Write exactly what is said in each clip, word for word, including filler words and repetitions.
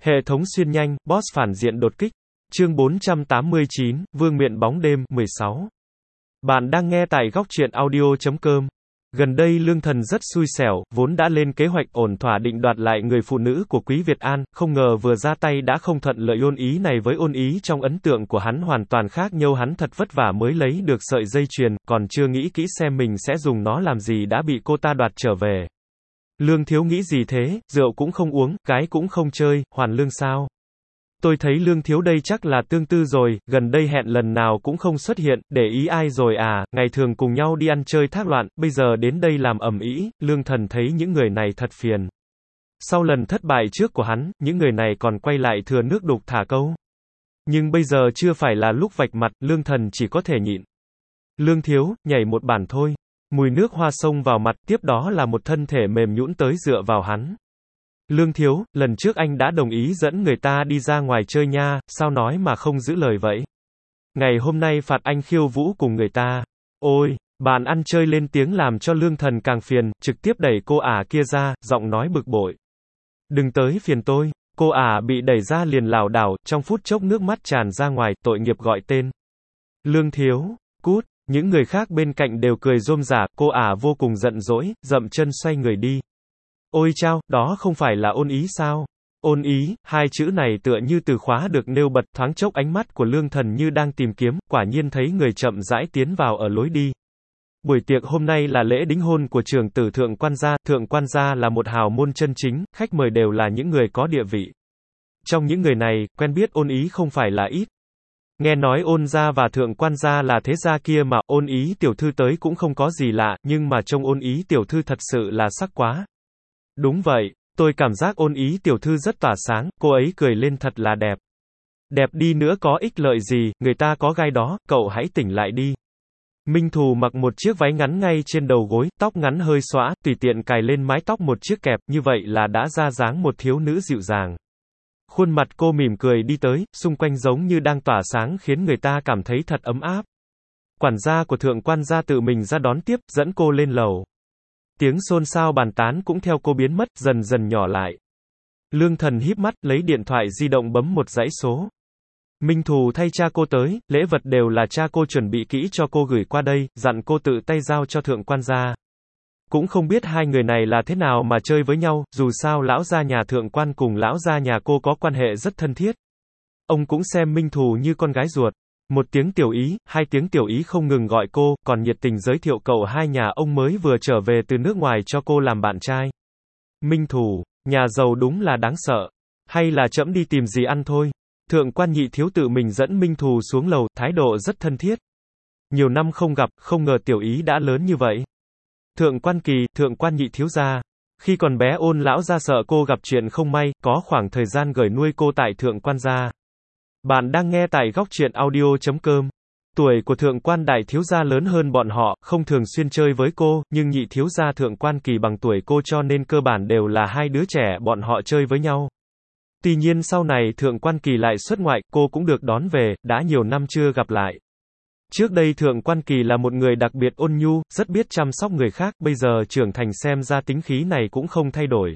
Hệ thống xuyên nhanh, boss phản diện đột kích. Chương bốn trăm tám mươi chín, Vương miện bóng đêm, mười sáu. Bạn đang nghe tại góc truyện audio chấm com. Gần đây Lương Thần rất xui xẻo, vốn đã lên kế hoạch ổn thỏa định đoạt lại người phụ nữ của Quý Việt An, không ngờ vừa ra tay đã không thuận lợi. Ôn Ý này với Ôn Ý trong ấn tượng của hắn hoàn toàn khác nhau, hắn thật vất vả mới lấy được sợi dây chuyền, còn chưa nghĩ kỹ xem mình sẽ dùng nó làm gì đã bị cô ta đoạt trở về. Lương thiếu nghĩ gì thế, rượu cũng không uống, gái cũng không chơi, hoàn lương sao? Tôi thấy Lương thiếu đây chắc là tương tư rồi, gần đây hẹn lần nào cũng không xuất hiện, để ý ai rồi à, ngày thường cùng nhau đi ăn chơi thác loạn, bây giờ đến đây làm ầm ĩ. Lương Thần thấy những người này thật phiền. Sau lần thất bại trước của hắn, những người này còn quay lại thừa nước đục thả câu. Nhưng bây giờ chưa phải là lúc vạch mặt, Lương Thần chỉ có thể nhịn. Lương thiếu, nhảy một bản thôi. Mùi nước hoa xông vào mặt, tiếp đó là một thân thể mềm nhũn tới dựa vào hắn. Lương thiếu, lần trước anh đã đồng ý dẫn người ta đi ra ngoài chơi nha, sao nói mà không giữ lời vậy? Ngày hôm nay phạt anh khiêu vũ cùng người ta. Ôi, bạn ăn chơi lên tiếng làm cho Lương Thần càng phiền, trực tiếp đẩy cô ả kia ra, giọng nói bực bội. Đừng tới phiền tôi. Cô ả bị đẩy ra liền lảo đảo, trong phút chốc nước mắt tràn ra ngoài, tội nghiệp gọi tên. Lương thiếu, cút. Những người khác bên cạnh đều cười rôm rả, cô ả vô cùng giận dỗi, dậm chân xoay người đi. Ôi chao, đó không phải là Ôn Ý sao? Ôn Ý, hai chữ này tựa như từ khóa được nêu bật, thoáng chốc ánh mắt của Lương Thần như đang tìm kiếm, quả nhiên thấy người chậm rãi tiến vào ở lối đi. Buổi tiệc hôm nay là lễ đính hôn của trưởng tử Thượng Quan gia, Thượng Quan gia là một hào môn chân chính, khách mời đều là những người có địa vị. Trong những người này, quen biết Ôn Ý không phải là ít. Nghe nói Ôn gia và Thượng Quan gia là thế gia kia mà, Ôn Ý tiểu thư tới cũng không có gì lạ, nhưng mà trông Ôn Ý tiểu thư thật sự là sắc quá. Đúng vậy, tôi cảm giác Ôn Ý tiểu thư rất tỏa sáng, cô ấy cười lên thật là đẹp. Đẹp đi nữa có ích lợi gì, người ta có gai đó, cậu hãy tỉnh lại đi. Minh Thù mặc một chiếc váy ngắn ngay trên đầu gối, tóc ngắn hơi xõa, tùy tiện cài lên mái tóc một chiếc kẹp, như vậy là đã ra dáng một thiếu nữ dịu dàng. Khuôn mặt cô mỉm cười đi tới, xung quanh giống như đang tỏa sáng khiến người ta cảm thấy thật ấm áp. Quản gia của Thượng Quan gia tự mình ra đón tiếp, dẫn cô lên lầu. Tiếng xôn xao bàn tán cũng theo cô biến mất, dần dần nhỏ lại. Lương Thần híp mắt, lấy điện thoại di động bấm một dãy số. Minh Thù thay cha cô tới, lễ vật đều là cha cô chuẩn bị kỹ cho cô gửi qua đây, dặn cô tự tay giao cho Thượng Quan gia. Cũng không biết hai người này là thế nào mà chơi với nhau, dù sao lão gia nhà Thượng Quan cùng lão gia nhà cô có quan hệ rất thân thiết. Ông cũng xem Minh Thù như con gái ruột. Một tiếng tiểu ý, hai tiếng tiểu ý không ngừng gọi cô, còn nhiệt tình giới thiệu cậu hai nhà ông mới vừa trở về từ nước ngoài cho cô làm bạn trai. Minh Thù, nhà giàu đúng là đáng sợ. Hay là trẫm đi tìm gì ăn thôi. Thượng Quan nhị thiếu tự mình dẫn Minh Thù xuống lầu, thái độ rất thân thiết. Nhiều năm không gặp, không ngờ tiểu ý đã lớn như vậy. Thượng Quan Kỳ, Thượng Quan nhị thiếu gia. Khi còn bé Ôn lão gia sợ cô gặp chuyện không may, có khoảng thời gian gửi nuôi cô tại Thượng Quan gia. Bạn đang nghe tại góc truyện audio chấm com. Tuổi của Thượng Quan đại thiếu gia lớn hơn bọn họ, không thường xuyên chơi với cô, nhưng nhị thiếu gia Thượng Quan Kỳ bằng tuổi cô cho nên cơ bản đều là hai đứa trẻ bọn họ chơi với nhau. Tuy nhiên sau này Thượng Quan Kỳ lại xuất ngoại, cô cũng được đón về, đã nhiều năm chưa gặp lại. Trước đây Thượng Quan Kỳ là một người đặc biệt ôn nhu, rất biết chăm sóc người khác, bây giờ trưởng thành xem ra tính khí này cũng không thay đổi.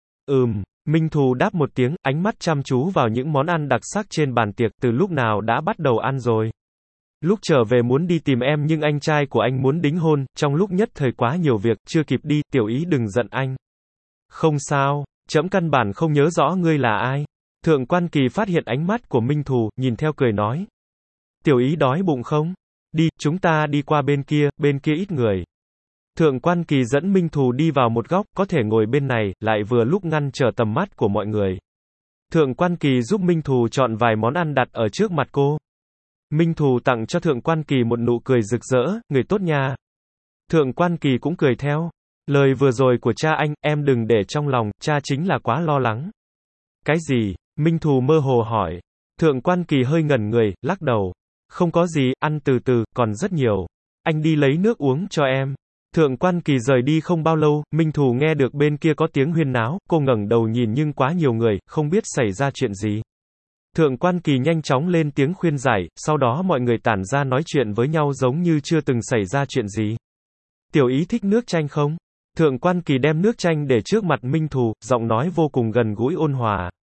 Ừm, Minh Thù đáp một tiếng, ánh mắt chăm chú vào những món ăn đặc sắc trên bàn tiệc, từ lúc nào đã bắt đầu ăn rồi. Lúc trở về muốn đi tìm em nhưng anh trai của anh muốn đính hôn, trong lúc nhất thời quá nhiều việc, chưa kịp đi, tiểu ý đừng giận anh. Không sao, trẫm căn bản không nhớ rõ ngươi là ai. Thượng Quan Kỳ phát hiện ánh mắt của Minh Thù, nhìn theo cười nói. Tiểu ý đói bụng không? Đi, chúng ta đi qua bên kia, bên kia ít người. Thượng Quan Kỳ dẫn Minh Thù đi vào một góc, có thể ngồi bên này, lại vừa lúc ngăn trở tầm mắt của mọi người. Thượng Quan Kỳ giúp Minh Thù chọn vài món ăn đặt ở trước mặt cô. Minh Thù tặng cho Thượng Quan Kỳ một nụ cười rực rỡ, người tốt nha. Thượng Quan Kỳ cũng cười theo. Lời vừa rồi của cha anh, em đừng để trong lòng, cha chính là quá lo lắng. Cái gì? Minh Thù mơ hồ hỏi. Thượng Quan Kỳ hơi ngẩn người, lắc đầu. Không có gì, ăn từ từ, còn rất nhiều. Anh đi lấy nước uống cho em. Thượng Quan Kỳ rời đi không bao lâu, Minh Thù nghe được bên kia có tiếng huyên náo, cô ngẩng đầu nhìn nhưng quá nhiều người, không biết xảy ra chuyện gì. Thượng Quan Kỳ nhanh chóng lên tiếng khuyên giải, sau đó mọi người tản ra nói chuyện với nhau giống như chưa từng xảy ra chuyện gì. Tiểu ý thích nước chanh không? Thượng Quan Kỳ đem nước chanh để trước mặt Minh Thù, giọng nói vô cùng gần gũi ôn hòa.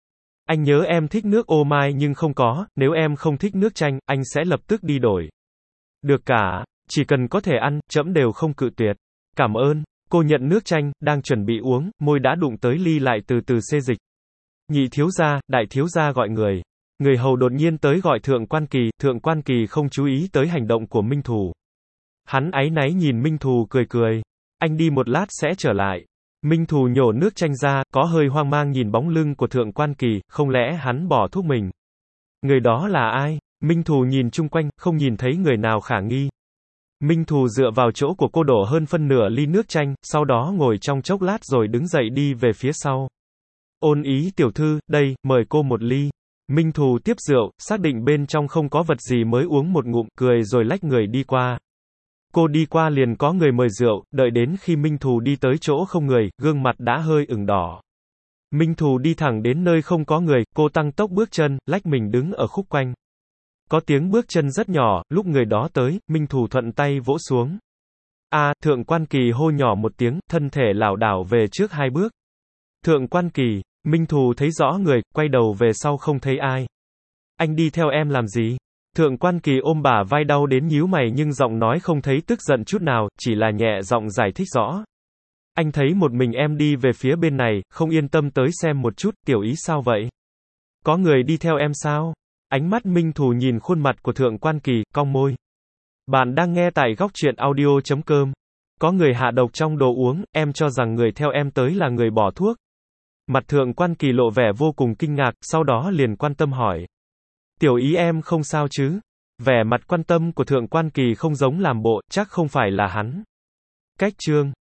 Anh nhớ em thích nước ô mai nhưng không có, nếu em không thích nước chanh, anh sẽ lập tức đi đổi. Được cả, chỉ cần có thể ăn, trẫm đều không cự tuyệt. Cảm ơn. Cô nhận nước chanh, đang chuẩn bị uống, môi đã đụng tới ly lại từ từ xê dịch. Nhị thiếu gia, đại thiếu gia gọi người. Người hầu đột nhiên tới gọi Thượng Quan Kỳ, Thượng Quan Kỳ không chú ý tới hành động của Minh Thù. Hắn áy náy nhìn Minh Thù cười cười. Anh đi một lát sẽ trở lại. Minh Thù nhổ nước chanh ra, có hơi hoang mang nhìn bóng lưng của Thượng Quan Kỳ, không lẽ hắn bỏ thuốc mình? Người đó là ai? Minh Thù nhìn chung quanh, không nhìn thấy người nào khả nghi. Minh Thù dựa vào chỗ của cô đổ hơn phân nửa ly nước chanh, sau đó ngồi trong chốc lát rồi đứng dậy đi về phía sau. Ôn Ý tiểu thư, đây, mời cô một ly. Minh Thù tiếp rượu, xác định bên trong không có vật gì mới uống một ngụm, cười rồi lách người đi qua. Cô đi qua liền có người mời rượu, đợi đến khi Minh Thù đi tới chỗ không người, gương mặt đã hơi ửng đỏ. Minh Thù đi thẳng đến nơi không có người, cô tăng tốc bước chân, lách mình đứng ở khúc quanh. Có tiếng bước chân rất nhỏ, lúc người đó tới, Minh Thù thuận tay vỗ xuống. A, Thượng Quan Kỳ hô nhỏ một tiếng, thân thể lảo đảo về trước hai bước. Thượng Quan Kỳ, Minh Thù thấy rõ người, quay đầu về sau không thấy ai. Anh đi theo em làm gì? Thượng Quan Kỳ ôm bả vai đau đến nhíu mày nhưng giọng nói không thấy tức giận chút nào, chỉ là nhẹ giọng giải thích rõ. Anh thấy một mình em đi về phía bên này, không yên tâm tới xem một chút, tiểu ý sao vậy? Có người đi theo em sao? Ánh mắt Minh Thù nhìn khuôn mặt của Thượng Quan Kỳ, cong môi. Bạn đang nghe tại góc truyện audio chấm com. Có người hạ độc trong đồ uống, em cho rằng người theo em tới là người bỏ thuốc. Mặt Thượng Quan Kỳ lộ vẻ vô cùng kinh ngạc, sau đó liền quan tâm hỏi. Tiểu ý em không sao chứ? Vẻ mặt quan tâm của Thượng Quan Kỳ không giống làm bộ, chắc không phải là hắn. Cách chương.